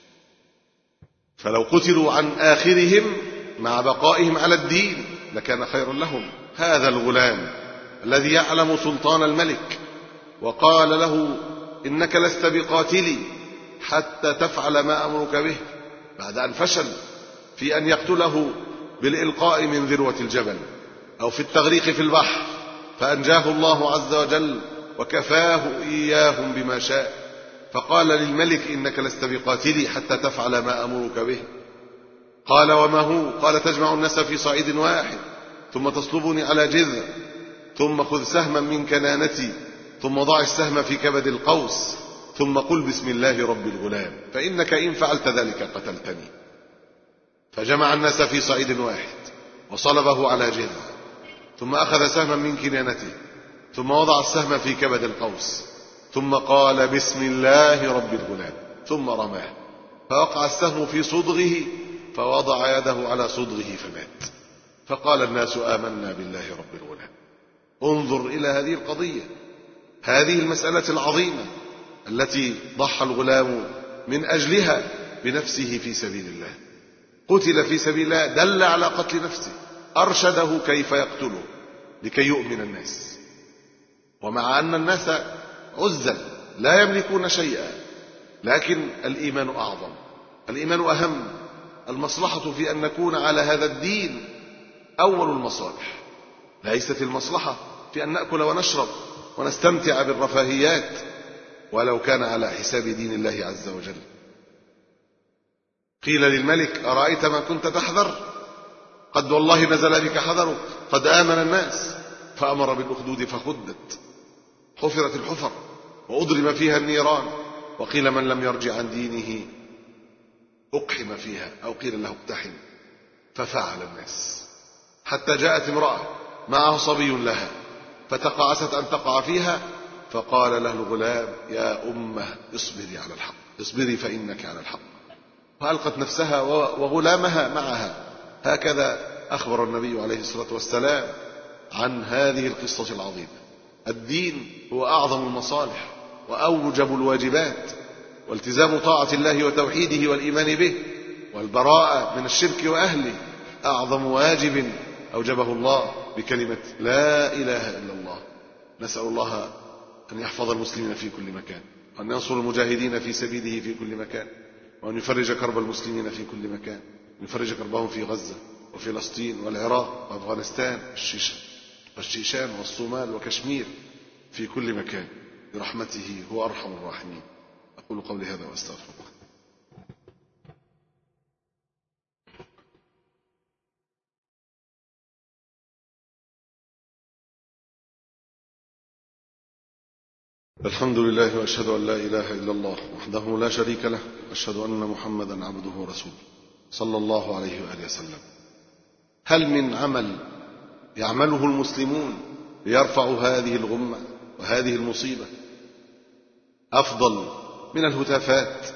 فلو قتلوا عن آخرهم مع بقائهم على الدين لكان خيرا لهم. هذا الغلام الذي يعلم سلطان الملك وقال له: إنك لست بقاتلي حتى تفعل ما أمرك به، بعد أن فشل في أن يقتله بالإلقاء من ذروة الجبل أو في التغريق في البحر، فأنجاه الله عز وجل وكفاه إياهم بما شاء، فقال للملك: إنك لست بقاتلي حتى تفعل ما أمرك به. قال: وما هو؟ قال: تجمع الناس في صعيد واحد ثم تصلبني على جذع ثم خذ سهما من كنانتي ثم ضع السهم في كبد القوس ثم قل بسم الله رب الغلام فإنك إن فعلت ذلك قتلتني. فجمع الناس في صعيد واحد وصلبه على جذع ثم أخذ سهما من كنانته ثم وضع السهم في كبد القوس ثم قال بسم الله رب الغلام ثم رماه فوقع السهم في صدغه فوضع يده على صدغه فمات. فقال الناس آمنا بالله رب الغلام. انظر إلى هذه القضية، هذه المسألة العظيمة التي ضحى الغلام من أجلها بنفسه في سبيل الله، قتل في سبيل الله، دل على قتل نفسه، أرشده كيف يقتله لكي يؤمن الناس. ومع أن الناس عزل لا يملكون شيئا، لكن الإيمان أعظم، الإيمان أهم. المصلحة في أن نكون على هذا الدين أول المصالح، ليست المصلحة في أن نأكل ونشرب ونستمتع بالرفاهيات ولو كان على حساب دين الله عز وجل. قيل للملك: أرأيت ما كنت تحذر؟ قد والله نزل بك حذرك، قد آمن الناس. فأمر بالأخدود فخدت، حفرت الحفر وأضرم فيها النيران، وقيل من لم يرجع عن دينه أقحم فيها أو قيل له اقتحم. ففعل الناس حتى جاءت امرأة معها صبي لها فتقاعست أن تقع فيها، فقال له الغلام: يا أمه اصبري على الحق، اصبري فإنك على الحق. فألقت نفسها وغلامها معها. هكذا أخبر النبي عليه الصلاة والسلام عن هذه القصة العظيمة. الدين هو أعظم المصالح وأوجب الواجبات، والتزام طاعة الله وتوحيده والإيمان به والبراءة من الشرك وأهله أعظم واجب أوجبه الله بكلمة لا إله إلا الله. نسأل الله أن يحفظ المسلمين في كل مكان، وأن ينصر المجاهدين في سبيله في كل مكان، وأن يفرج كرب المسلمين في كل مكان، وأن يفرج كربهم في غزة وفلسطين والعراق وأفغانستان والشيشان والصومال وكشمير في كل مكان برحمته هو أرحم الراحمين. أقول قولي هذا وأستغفر الله. الحمد لله وأشهد أن لا إله إلا الله وحده لا شريك له، وأشهد أن محمدا عبده ورسوله صلى الله عليه وآله وسلم. هل من عمل يعمله المسلمون ليرفعوا هذه الغمة وهذه المصيبة أفضل من الهتافات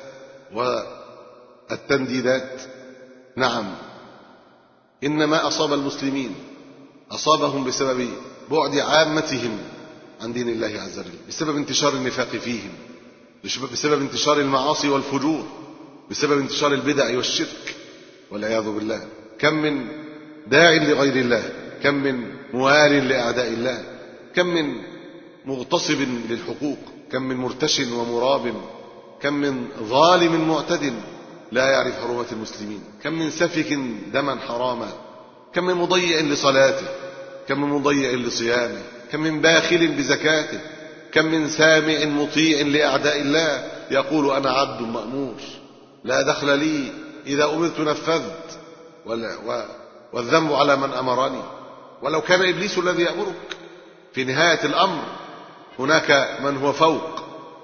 والتنديدات؟ نعم، إنما أصاب المسلمين أصابهم بسبب بعد عامتهم عن دين الله عز وجل، بسبب انتشار النفاق فيهم، بسبب انتشار المعاصي والفجور، بسبب انتشار البدع والشرك والعياذ بالله. كم من داع لغير الله، كم من موال لأعداء الله، كم من مغتصب للحقوق، كم من مرتش ومراب، كم من ظالم معتد لا يعرف حرمات المسلمين، كم من سفك دما حراما، كم من مضيع لصلاته، كم من مضيع لصيامه، كم من باخل بزكاته، كم من سامع مطيع لأعداء الله يقول أنا عبد مأمور لا دخل لي، إذا أمرت نفذت والذنب على من أمرني. ولو كان إبليس الذي يأمرك، في نهاية الأمر هناك من هو فوق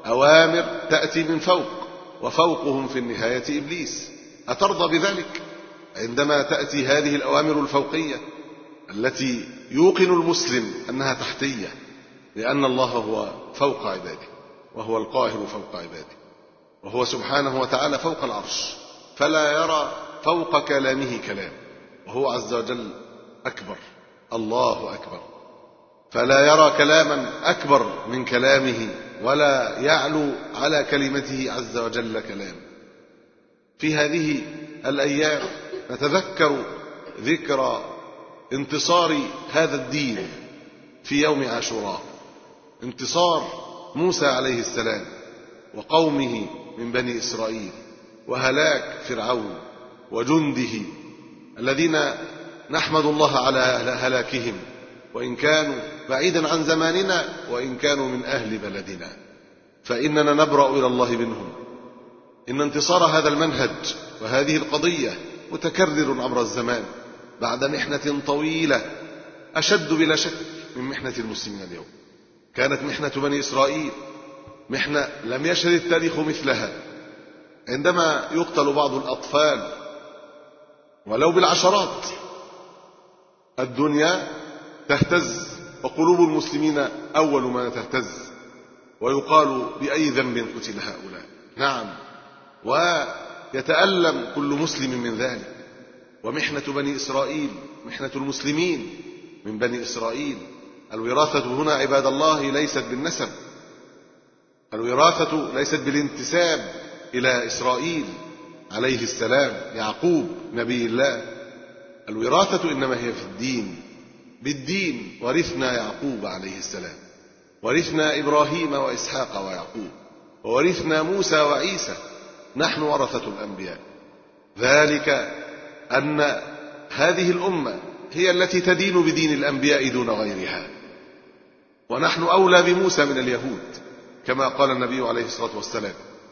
أوامر تأتي من فوق، وفوقهم في النهاية إبليس. أترضى بذلك عندما تأتي هذه الأوامر الفوقية التي يوقن المسلم أنها تحتية، لأن الله هو فوق عباده، وهو القاهر فوق عباده، وهو سبحانه وتعالى فوق العرش، فلا يرى فوق كلامه كلام، وهو عز وجل أكبر، الله أكبر، فلا يرى كلاما أكبر من كلامه، ولا يعلو على كلمته عز وجل كلام. في هذه الأيام نتذكر ذكرى انتصار هذا الدين في يوم عاشوراء، انتصار موسى عليه السلام وقومه من بني إسرائيل، وهلاك فرعون وجنده الذين نحمد الله على هلاكهم، وإن كانوا بعيدا عن زماننا، وإن كانوا من أهل بلدنا، فإننا نبرأ إلى الله منهم. إن انتصار هذا المنهج وهذه القضية متكرر عبر الزمان بعد محنة طويلة أشد بلا شك من محنة المسلمين اليوم. كانت محنة بني إسرائيل محنة لم يشهد التاريخ مثلها، عندما يقتل بعض الأطفال ولو بالعشرات الدنيا تهتز، وقلوب المسلمين أول ما تهتز، ويقال بأي ذنب قتل هؤلاء. نعم، ويتألم كل مسلم من ذلك. ومحنة بني إسرائيل محنة المسلمين من بني إسرائيل. الوراثة هنا عباد الله ليست بالنسب، الوراثة ليست بالانتساب إلى إسرائيل عليه السلام، يعقوب نبي الله. الوراثة إنما هي في الدين، بالدين ورثنا يعقوب عليه السلام، ورثنا إبراهيم وإسحاق ويعقوب، وورثنا موسى وعيسى، نحن ورثة الأنبياء. ذلك أن هذه الأمة هي التي تدين بدين الأنبياء دون غيرها، ونحن أولى بموسى من اليهود، كما قال النبي عليه الصلاة والسلام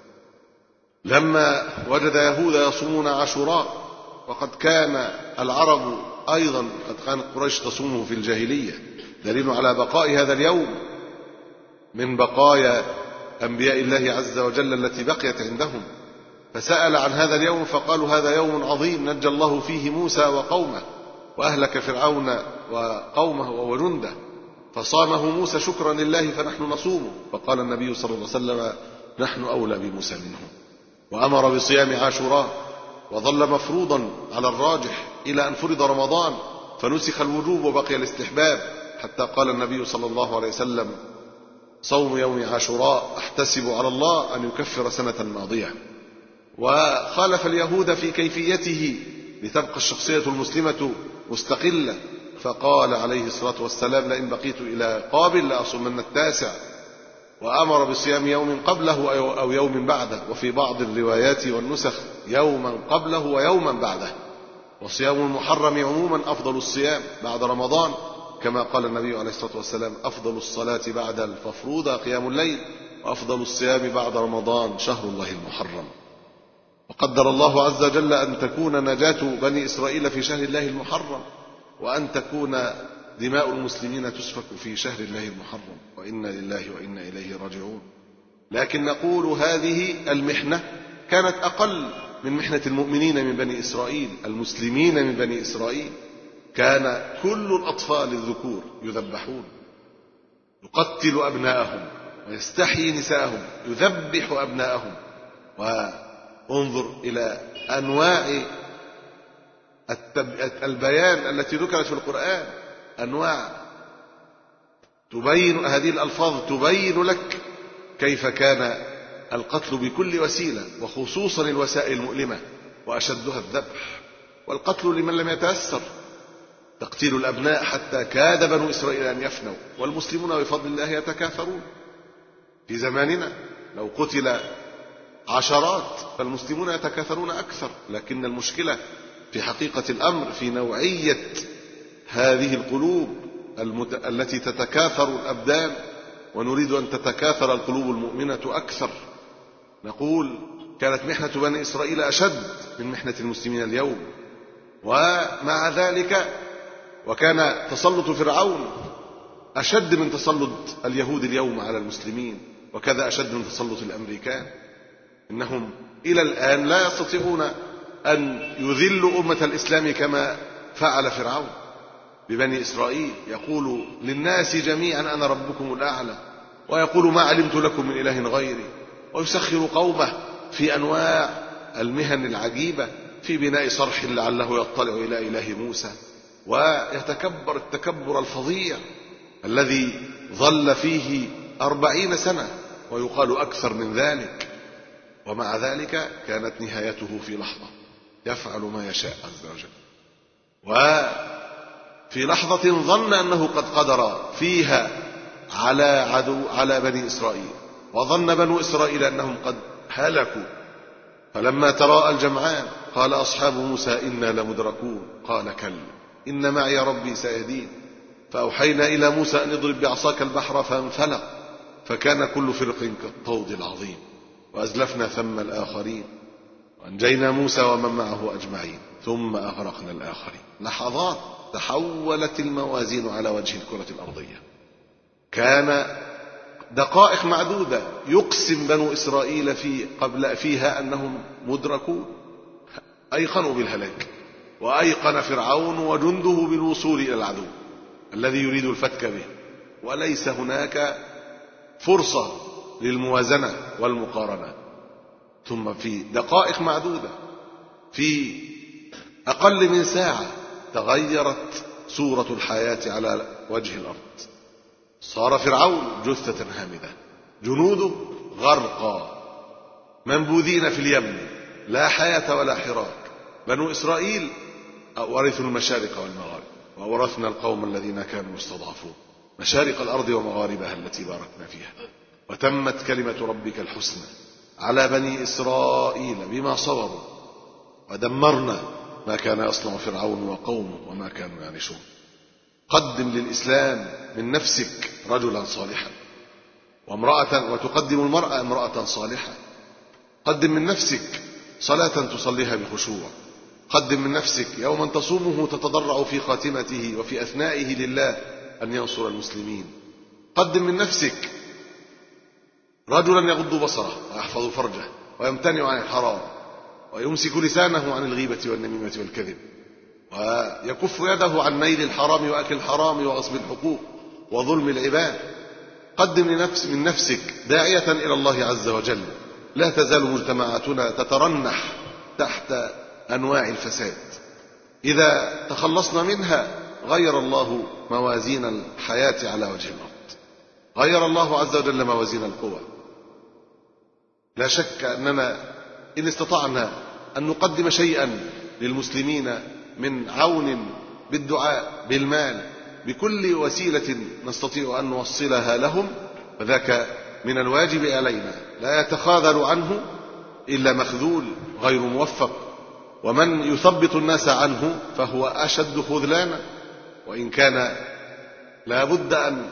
لما وجد يهود يصومون عاشوراء، وقد كان العرب أيضا قد كانت قريش تصومه في الجاهلية، دليل على بقاء هذا اليوم من بقايا أنبياء الله عز وجل التي بقيت عندهم. فسأل عن هذا اليوم فقالوا هذا يوم عظيم نجى الله فيه موسى وقومه، وأهلك فرعون وقومه وجنده، فصامه موسى شكرا لله فنحن نصومه. فقال النبي صلى الله عليه وسلم نحن أولى بموسى منهم، وأمر بصيام عاشوراء، وظل مفروضا على الراجح إلى أن فرض رمضان فنسخ الوجوب وبقي الاستحباب، حتى قال النبي صلى الله عليه وسلم صوم يوم عاشوراء أحتسب على الله أن يكفر سنة ماضية. وخالف اليهود في كيفيته لتبقى الشخصية المسلمة مستقلة، فقال عليه الصلاة والسلام لئن بقيت إلى قابل لأصومن التاسع، وأمر بصيام يوم قبله أو يوم بعده، وفي بعض الروايات والنسخ يوما قبله ويوما بعده. وصيام المحرم عموما أفضل الصيام بعد رمضان، كما قال النبي عليه الصلاة والسلام أفضل الصلاة بعد المفروضة قيام الليل، وأفضل الصيام بعد رمضان شهر الله المحرم. وقدر الله عز وجل أن تكون نجاة بني إسرائيل في شهر الله المحرم، وأن تكون دماء المسلمين تسفك في شهر الله المحرم، وإنا لله وإنا إليه راجعون. لكن نقول هذه المحنة كانت أقل من محنة المؤمنين من بني إسرائيل، المسلمين من بني إسرائيل. كان كل الأطفال الذكور يذبحون، يقتل أبناءهم ويستحيي نساءهم، يذبح أبناءهم. وانظر إلى أنواع البيان التي ذكرت في القرآن، أنواع تبين هذه الألفاظ تبين لك كيف كان القتل بكل وسيلة، وخصوصا الوسائل المؤلمة، وأشدها الذبح والقتل لمن لم يتأثر، تقتيل الأبناء حتى كاد بنو إسرائيل أن يفنوا، والمسلمون بفضل الله يتكاثرون. في زماننا لو قتل عشرات فالمسلمون يتكاثرون أكثر، لكن المشكلة في حقيقة الأمر في نوعية هذه القلوب المت... التي تتكاثر الأبدان، ونريد أن تتكاثر القلوب المؤمنة أكثر. نقول كانت محنة بني إسرائيل أشد من محنة المسلمين اليوم، ومع ذلك وكان تسلط فرعون أشد من تسلط اليهود اليوم على المسلمين، وكذا أشد من تسلط الأمريكان. إنهم إلى الآن لا يستطيعون أن يذلوا أمة الإسلام كما فعل فرعون ببني إسرائيل، يقول للناس جميعا أنا ربكم الأعلى، ويقول ما علمت لكم من إله غيري، ويسخر قومه في أنواع المهن العجيبة، في بناء صرح لعله يطلع إلى إله موسى، ويتكبر التكبر الفظيع الذي ظل فيه أربعين سنة ويقال أكثر من ذلك. ومع ذلك كانت نهايته في لحظة، يفعل ما يشاء عز وجل. وفي لحظة ظن أنه قد قدر فيها على عدو على بني إسرائيل، وظن بنو إسرائيل أنهم قد هلكوا، فلما تراءى الجمعان قال أصحاب موسى إنا لمدركون قال كلا إن معي ربي سيهدين، فأوحينا إلى موسى أن اضرب بعصاك البحر فانفلق فكان كل فرق كالطود العظيم، وأزلفنا ثم الآخرين وأنجينا موسى ومن معه أجمعين ثم أغرقنا الآخرين. لحظات تحولت الموازين على وجه الكرة الأرضية. كان دقائق معدودة يقسم بنو إسرائيل في قبل فيها أنهم مدركون، أيقنوا بالهلاك، وأيقن فرعون وجنده بالوصول إلى العدو الذي يريد الفتك به، وليس هناك فرصة للموازنة والمقارنة. ثم في دقائق معدودة، في أقل من ساعة، تغيرت صورة الحياة على وجه الأرض. صار فرعون جثة هامدة، جنوده غرقا منبوذين في اليم، لا حياة ولا حراك. بنو إسرائيل ورثوا المشارق والمغارب، وورثنا القوم الذين كانوا يستضعفون مشارق الأرض ومغاربها التي باركنا فيها، وتمت كلمة ربك الحسنى على بني إسرائيل بما صبروا، ودمرنا ما كان يصنع فرعون وقومه وما كانوا يعيشون. قدم للإسلام من نفسك رجلا صالحا وامرأة، وتقدم المرأة امرأة صالحة. قدم من نفسك صلاة تصليها بخشوع. قدم من نفسك يوما تصومه تتضرع في خاتمته وفي أثنائه لله أن ينصر المسلمين. قدم من نفسك رجلا يغض بصره ويحفظ فرجه ويمتنع عن الحرام ويمسك لسانه عن الغيبة والنميمة والكذب، ويكف يده عن نيل الحرام وأكل الحرام وغصب الحقوق وظلم العباد. قدم لنفس من نفسك داعية إلى الله عز وجل. لا تزال مجتمعاتنا تترنح تحت أنواع الفساد، إذا تخلصنا منها غير الله موازين الحياة على وجه الأرض، غير الله عز وجل موازين القوى. لا شك أننا إن استطعنا أن نقدم شيئا للمسلمين من عون بالدعاء بالمال بكل وسيلة نستطيع أن نوصلها لهم، فذاك من الواجب علينا، لا يتخاذل عنه إلا مخذول غير موفق، ومن يثبط الناس عنه فهو أشد خذلانا. وإن كان لا بد أن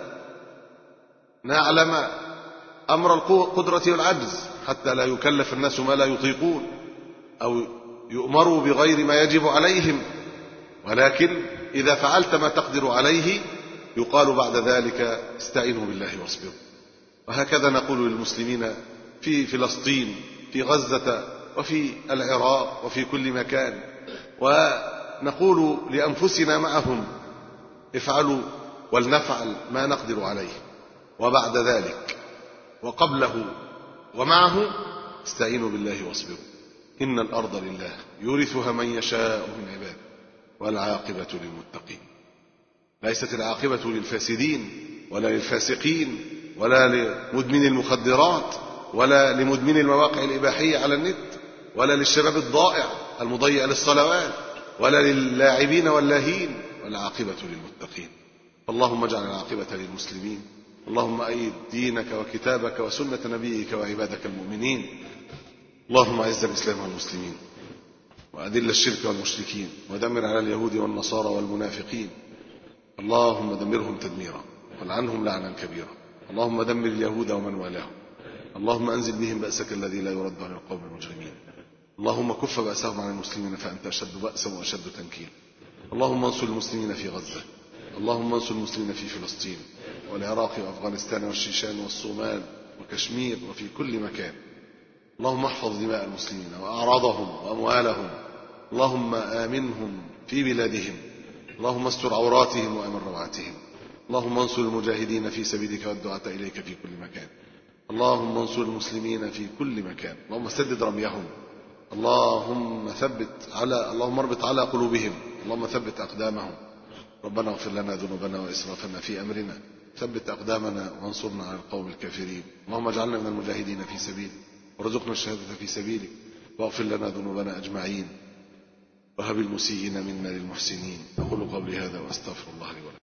نعلم أمر القدرة والعجز حتى لا يكلف الناس ما لا يطيقون أو يؤمروا بغير ما يجب عليهم، ولكن إذا فعلت ما تقدر عليه يقال بعد ذلك استعينوا بالله واصبروا. وهكذا نقول للمسلمين في فلسطين، في غزة، وفي العراق، وفي كل مكان، ونقول لأنفسنا معهم افعلوا ولنفعل ما نقدر عليه، وبعد ذلك وقبله ومعه استعينوا بالله واصبروا. إن الأرض لله يورثها من يشاء من عباده والعاقبة للمتقين. ليست العاقبة للفاسدين ولا للفاسقين ولا لمدمن المخدرات ولا لمدمن المواقع الإباحية على النت ولا للشباب الضائع المضيع للصلوات ولا للاعبين واللاهين، والعاقبة للمتقين. اللهم اجعل العاقبة للمسلمين. اللهم أيد دينك وكتابك وسنة نبيك وعبادك المؤمنين. اللهم أعز الإسلام والمسلمين وأذل الشرك والمشركين ودمر على اليهود والنصارى والمنافقين. اللهم دمرهم تدميرا والعنهم لعنا كبيرا. اللهم دمر اليهود ومن والاهم. اللهم أنزل بهم بأسك الذي لا يرد عن القوم المجرمين. اللهم كف بأسهم عن المسلمين فأنت أشد بأسا وأشد تنكيلا. اللهم انصر المسلمين في غزة. اللهم انصر المسلمين في فلسطين والعراق وأفغانستان والشيشان والصومال وكشمير وفي كل مكان. اللهم احفظ دماء المسلمين وأعراضهم وأموالهم. اللهم آمنهم في بلادهم. اللهم استر عوراتهم وأمن روعاتهم. اللهم انصر المجاهدين في سبيلك والدعاة إليك في كل مكان. اللهم انصر المسلمين في كل مكان. اللهم سدد رميهم. اللهم ثبت على اللهم اربط على قلوبهم. اللهم ثبت أقدامهم. ربنا اغفر لنا ذنوبنا وإسرافنا في أمرنا. ثبت أقدامنا وانصرنا على القوم الكافرين. اللهم اجعلنا من المجاهدين في سبيلك وارزقنا الشهادة في سبيلك واغفر لنا ذنوبنا أجمعين وهب المسيئين منا للمحسنين. أقول قولي هذا وأستغفر الله لي ولكم.